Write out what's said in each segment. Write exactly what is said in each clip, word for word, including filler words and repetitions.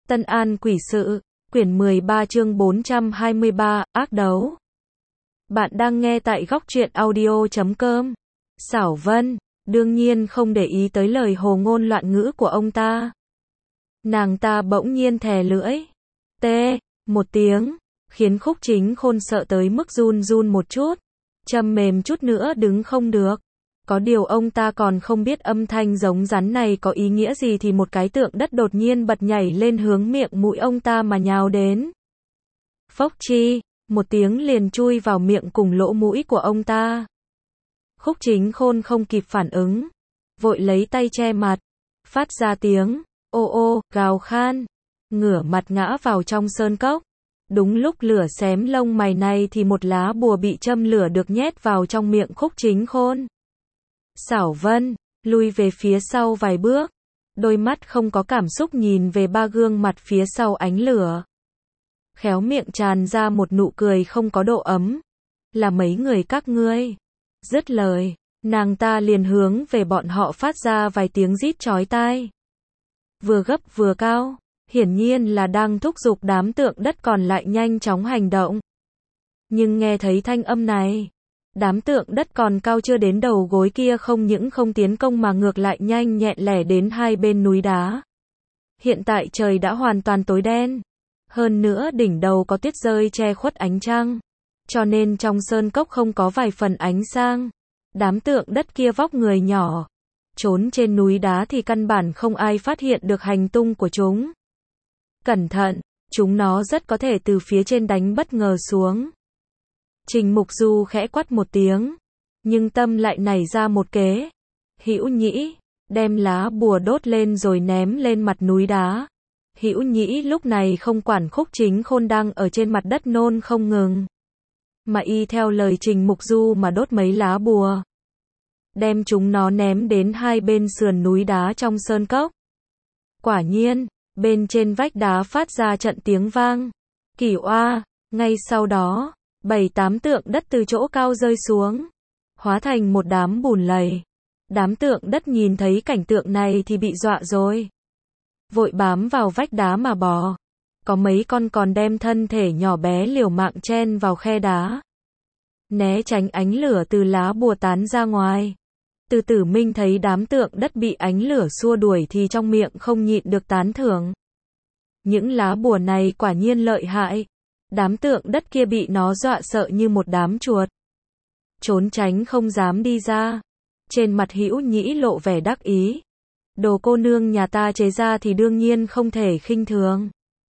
Tân An Quỷ Sự, quyển mười ba chương bốn trăm hai mươi ba, ác đấu. Bạn đang nghe tại góc truyện audio chấm com. Xảo Vân, đương nhiên không để ý tới lời hồ ngôn loạn ngữ của ông ta. Nàng ta bỗng nhiên thè lưỡi. Tê, một tiếng, khiến Khúc Chính Khôn sợ tới mức run run một chút. Châm mềm chút nữa đứng không được. Có điều ông ta còn không biết âm thanh giống rắn này có ý nghĩa gì thì một cái tượng đất đột nhiên bật nhảy lên hướng miệng mũi ông ta mà nhào đến. Phốc chi, một tiếng liền chui vào miệng cùng lỗ mũi của ông ta. Khúc Chính Khôn không kịp phản ứng, vội lấy tay che mặt, phát ra tiếng ô ô, gào khan, ngửa mặt ngã vào trong sơn cốc. Đúng lúc lửa xém lông mày này thì một lá bùa bị châm lửa được nhét vào trong miệng Khúc Chính Khôn. Xảo Vân, lui về phía sau vài bước, đôi mắt không có cảm xúc nhìn về ba gương mặt phía sau ánh lửa. Khéo miệng tràn ra một nụ cười không có độ ấm. Là mấy người các ngươi. Dứt lời, nàng ta liền hướng về bọn họ phát ra vài tiếng rít chói tai. Vừa gấp vừa cao, hiển nhiên là đang thúc giục đám tượng đất còn lại nhanh chóng hành động. Nhưng nghe thấy thanh âm này, đám tượng đất còn cao chưa đến đầu gối kia không những không tiến công mà ngược lại nhanh nhẹn lẻ đến hai bên núi đá. Hiện tại trời đã hoàn toàn tối đen. Hơn nữa đỉnh đầu có tuyết rơi che khuất ánh trăng. Cho nên trong sơn cốc không có vài phần ánh sang. Đám tượng đất kia vóc người nhỏ. Trốn trên núi đá thì căn bản không ai phát hiện được hành tung của chúng. Cẩn thận, chúng nó rất có thể từ phía trên đánh bất ngờ xuống. Trình Mục Du khẽ quát một tiếng, nhưng tâm lại nảy ra một kế. Hữu Nhĩ, đem lá bùa đốt lên rồi ném lên mặt núi đá. Hữu Nhĩ lúc này không quản Khúc Chính Khôn đang ở trên mặt đất nôn không ngừng, mà y theo lời Trình Mục Du mà đốt mấy lá bùa. Đem chúng nó ném đến hai bên sườn núi đá trong sơn cốc. Quả nhiên, bên trên vách đá phát ra trận tiếng vang. Kỳ oa, ngay sau đó, bảy tám tượng đất từ chỗ cao rơi xuống, hóa thành một đám bùn lầy. Đám tượng đất nhìn thấy cảnh tượng này thì bị dọa rồi. Vội bám vào vách đá mà bò. Có mấy con còn đem thân thể nhỏ bé liều mạng chen vào khe đá, né tránh ánh lửa từ lá bùa tán ra ngoài. Từ Tử Minh thấy đám tượng đất bị ánh lửa xua đuổi thì trong miệng không nhịn được tán thưởng. Những lá bùa này quả nhiên lợi hại. Đám tượng đất kia bị nó dọa sợ như một đám chuột, trốn tránh không dám đi ra. Trên mặt Hữu Nhĩ lộ vẻ đắc ý. Đồ cô nương nhà ta chế ra thì đương nhiên không thể khinh thường.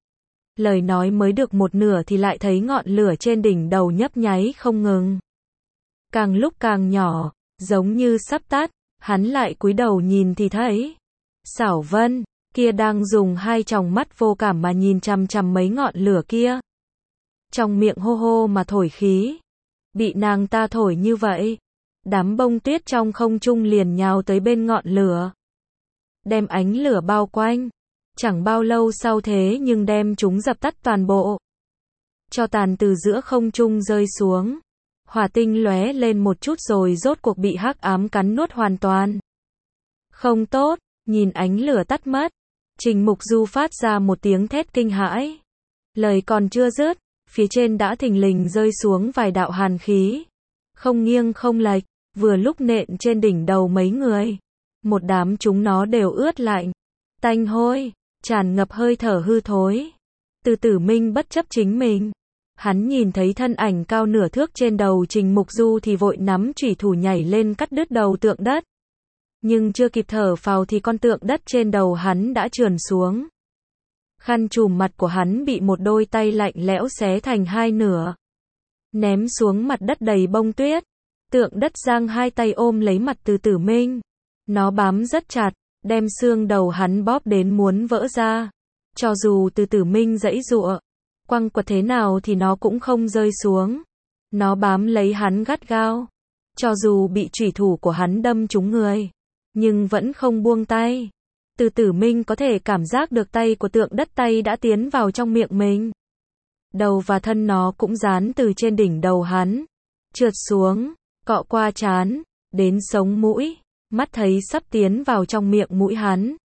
Lời nói mới được một nửa thì lại thấy ngọn lửa trên đỉnh đầu nhấp nháy không ngừng, càng lúc càng nhỏ, giống như sắp tắt. Hắn lại cúi đầu nhìn thì thấy Xảo Vân kia đang dùng hai tròng mắt vô cảm mà nhìn chằm chằm mấy ngọn lửa kia, trong miệng hô hô mà thổi khí. Bị nàng ta thổi như vậy, đám bông tuyết trong không trung liền nhào tới bên ngọn lửa, đem ánh lửa bao quanh. Chẳng bao lâu sau thế nhưng đem chúng dập tắt toàn bộ. Cho tàn từ giữa không trung rơi xuống, hỏa tinh lóe lên một chút rồi rốt cuộc bị hắc ám cắn nuốt hoàn toàn. Không tốt, nhìn ánh lửa tắt mất, Trình Mục Du phát ra một tiếng thét kinh hãi. Lời còn chưa dứt, phía trên đã thình lình rơi xuống vài đạo hàn khí, không nghiêng không lệch, vừa lúc nện trên đỉnh đầu mấy người. Một đám chúng nó đều ướt lạnh, tanh hôi, tràn ngập hơi thở hư thối. Từ Tử Minh bất chấp chính mình, hắn nhìn thấy thân ảnh cao nửa thước trên đầu Trình Mục Du thì vội nắm chủy thủ nhảy lên cắt đứt đầu tượng đất. Nhưng chưa kịp thở phào thì con tượng đất trên đầu hắn đã trườn xuống. Khăn trùm mặt của hắn bị một đôi tay lạnh lẽo xé thành hai nửa, ném xuống mặt đất đầy bông tuyết. Tượng đất giang hai tay ôm lấy mặt Từ Tử Minh. Nó bám rất chặt, đem xương đầu hắn bóp đến muốn vỡ ra. Cho dù Từ Tử Minh giãy giụa, quăng quật thế nào thì nó cũng không rơi xuống. Nó bám lấy hắn gắt gao. Cho dù bị chủy thủ của hắn đâm trúng người, nhưng vẫn không buông tay. Từ Tử Minh có thể cảm giác được tay của tượng đất tay đã tiến vào trong miệng mình. Đầu và thân nó cũng dán từ trên đỉnh đầu hắn, trượt xuống, cọ qua trán, đến sống mũi. Mắt thấy sắp tiến vào trong miệng mũi hắn.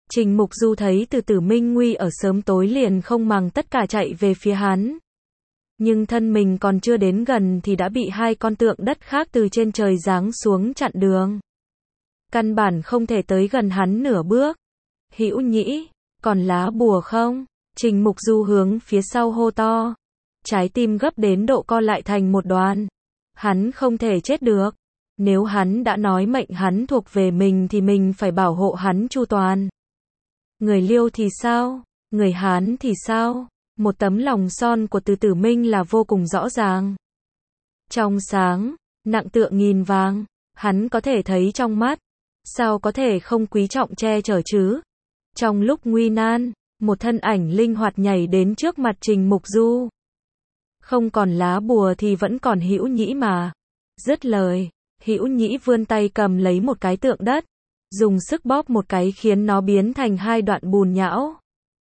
Trình Mục Du thấy Từ Tử Minh nguy ở sớm tối liền không màng tất cả chạy về phía hắn. Nhưng thân mình còn chưa đến gần thì đã bị hai con tượng đất khác từ trên trời giáng xuống chặn đường. Căn bản không thể tới gần hắn nửa bước. Hữu Nhĩ, còn lá bùa không? Trình Mục Du hướng phía sau hô to. Trái tim gấp đến độ co lại thành một đoàn. Hắn không thể chết được. Nếu hắn đã nói mệnh hắn thuộc về mình thì mình phải bảo hộ hắn chu toàn. Người Liêu thì sao? Người Hán thì sao? Một tấm lòng son của Từ Tử Minh là vô cùng rõ ràng. Trong sáng, nặng tựa nghìn vàng, hắn có thể thấy trong mắt. Sao có thể không quý trọng che chở chứ? Trong lúc nguy nan, một thân ảnh linh hoạt nhảy đến trước mặt Trình Mục Du. Không còn lá bùa thì vẫn còn Hữu Nhĩ mà. Dứt lời, Hữu Nhĩ vươn tay cầm lấy một cái tượng đất, dùng sức bóp một cái khiến nó biến thành hai đoạn bùn nhão.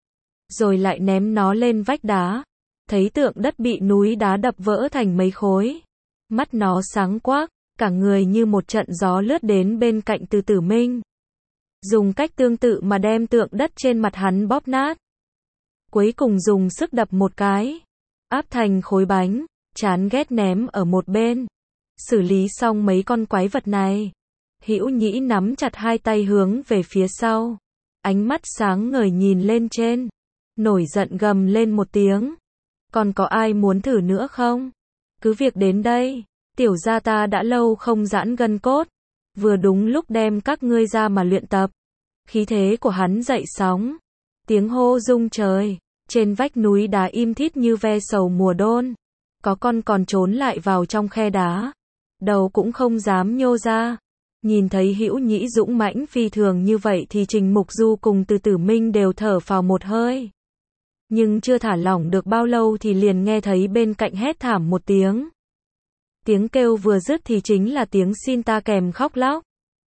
Rồi lại ném nó lên vách đá. Thấy tượng đất bị núi đá đập vỡ thành mấy khối. Mắt nó sáng quắc, cả người như một trận gió lướt đến bên cạnh Từ Tử Minh. Dùng cách tương tự mà đem tượng đất trên mặt hắn bóp nát. Cuối cùng dùng sức đập một cái, áp thành khối bánh, chán ghét ném ở một bên. Xử lý xong mấy con quái vật này, Hữu Nhĩ nắm chặt hai tay hướng về phía sau. Ánh mắt sáng ngời nhìn lên trên. Nổi giận gầm lên một tiếng. Còn có ai muốn thử nữa không? Cứ việc đến đây. Tiểu gia ta đã lâu không giãn gân cốt. Vừa đúng lúc đem các ngươi ra mà luyện tập. Khí thế của hắn dậy sóng. Tiếng hô rung trời. Trên vách núi đá im thít như ve sầu mùa đôn. Có con còn trốn lại vào trong khe đá. Đầu cũng không dám nhô ra. Nhìn thấy Hữu Nhĩ dũng mãnh phi thường như vậy thì Trình Mục Du cùng Từ Tử Minh đều thở phào một hơi. Nhưng chưa thả lỏng được bao lâu thì liền nghe thấy bên cạnh hét thảm một tiếng. Tiếng kêu vừa dứt thì chính là tiếng xin ta kèm khóc lóc.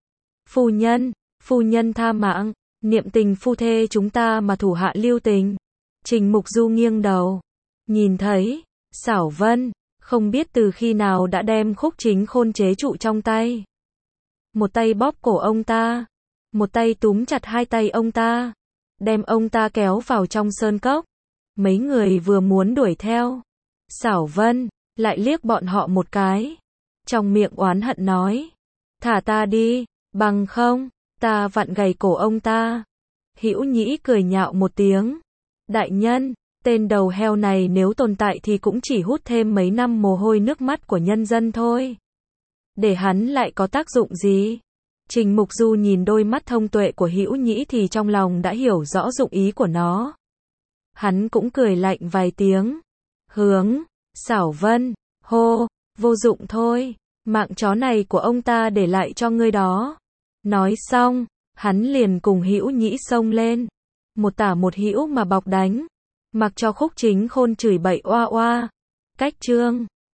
Phu nhân, phu nhân tha mạng, niệm tình phu thê chúng ta mà thủ hạ lưu tình. Trình Mục Du nghiêng đầu, nhìn thấy, Xảo Vân, không biết từ khi nào đã đem Khúc Chính Khôn chế trụ trong tay. Một tay bóp cổ ông ta, một tay túm chặt hai tay ông ta, đem ông ta kéo vào trong sơn cốc. Mấy người vừa muốn đuổi theo, Xảo Vân lại liếc bọn họ một cái, trong miệng oán hận nói: "Thả ta đi, bằng không, ta vặn gầy cổ ông ta." Hữu Nhĩ cười nhạo một tiếng: "Đại nhân, tên đầu heo này nếu tồn tại thì cũng chỉ hút thêm mấy năm mồ hôi nước mắt của nhân dân thôi. Để hắn lại có tác dụng gì?" Trình Mục Du nhìn đôi mắt thông tuệ của Hữu Nhĩ thì trong lòng đã hiểu rõ dụng ý của nó. Hắn cũng cười lạnh vài tiếng, hướng Xảo Vân hô: "Vô dụng thôi, mạng chó này của ông ta để lại cho ngươi đó." Nói xong, hắn liền cùng Hữu Nhĩ xông lên, một tả một hữu mà bọc đánh, mặc cho Khúc Chính Khôn chửi bậy oa oa. Cách chương